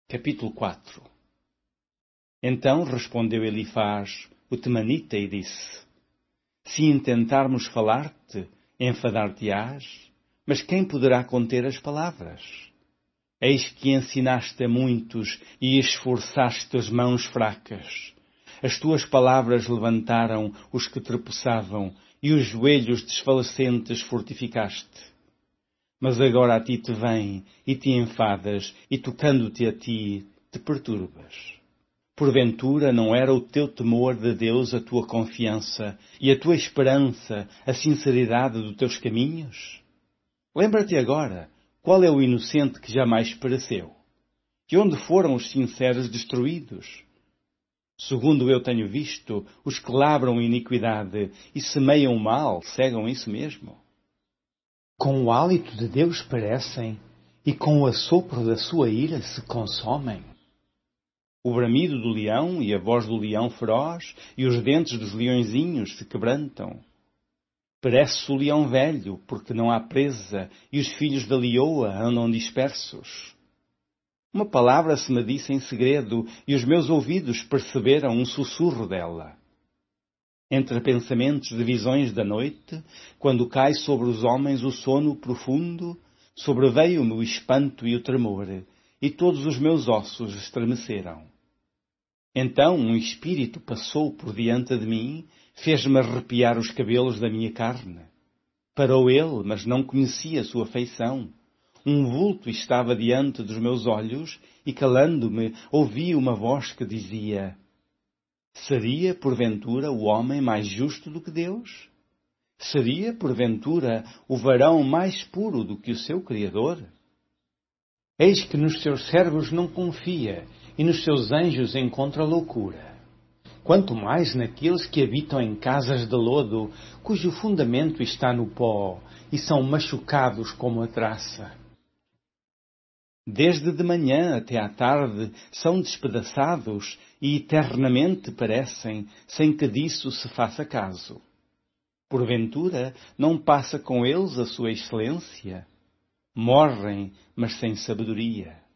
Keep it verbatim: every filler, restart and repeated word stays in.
Capítulo quatro. Então respondeu Elifaz, o temanita, e disse: Se intentarmos falar-te, enfadar-te-ás, mas quem poderá conter as palavras? Eis que ensinaste a muitos e esforçaste as mãos fracas. As tuas palavras levantaram os que tropeçavam, e os joelhos desfalecentes fortificaste. Mas agora a ti te vem, e te enfadas, e tocando-te a ti, te perturbas. Porventura não era o teu temor de Deus a tua confiança, e a tua esperança a sinceridade dos teus caminhos? Lembra-te agora, qual é o inocente que jamais pereceu? E onde foram os sinceros destruídos? Segundo eu tenho visto, os que labram iniquidade e semeiam mal cegam isso mesmo. Com o hálito de Deus perecem, e com o assopro da sua ira se consomem. O bramido do leão e a voz do leão feroz e os dentes dos leõezinhos se quebrantam. Perece o leão velho, porque não há presa, e os filhos da leoa andam dispersos. Uma palavra se me disse em segredo, e os meus ouvidos perceberam um sussurro dela. Entre pensamentos de visões da noite, quando cai sobre os homens o sono profundo, sobreveio-me o espanto e o tremor, e todos os meus ossos estremeceram. Então um espírito passou por diante de mim, fez-me arrepiar os cabelos da minha carne. Parou ele, mas não conhecia sua feição. Um vulto estava diante dos meus olhos, e calando-me, ouvi uma voz que dizia: Seria, porventura, o homem mais justo do que Deus? Seria, porventura, o varão mais puro do que o seu Criador? Eis que nos seus servos não confia, e nos seus anjos encontra loucura. Quanto mais naqueles que habitam em casas de lodo, cujo fundamento está no pó, e são machucados como a traça. Desde de manhã até à tarde são despedaçados e eternamente perecem, sem que disso se faça caso. Porventura, não passa com eles a sua excelência? Morrem, mas sem sabedoria.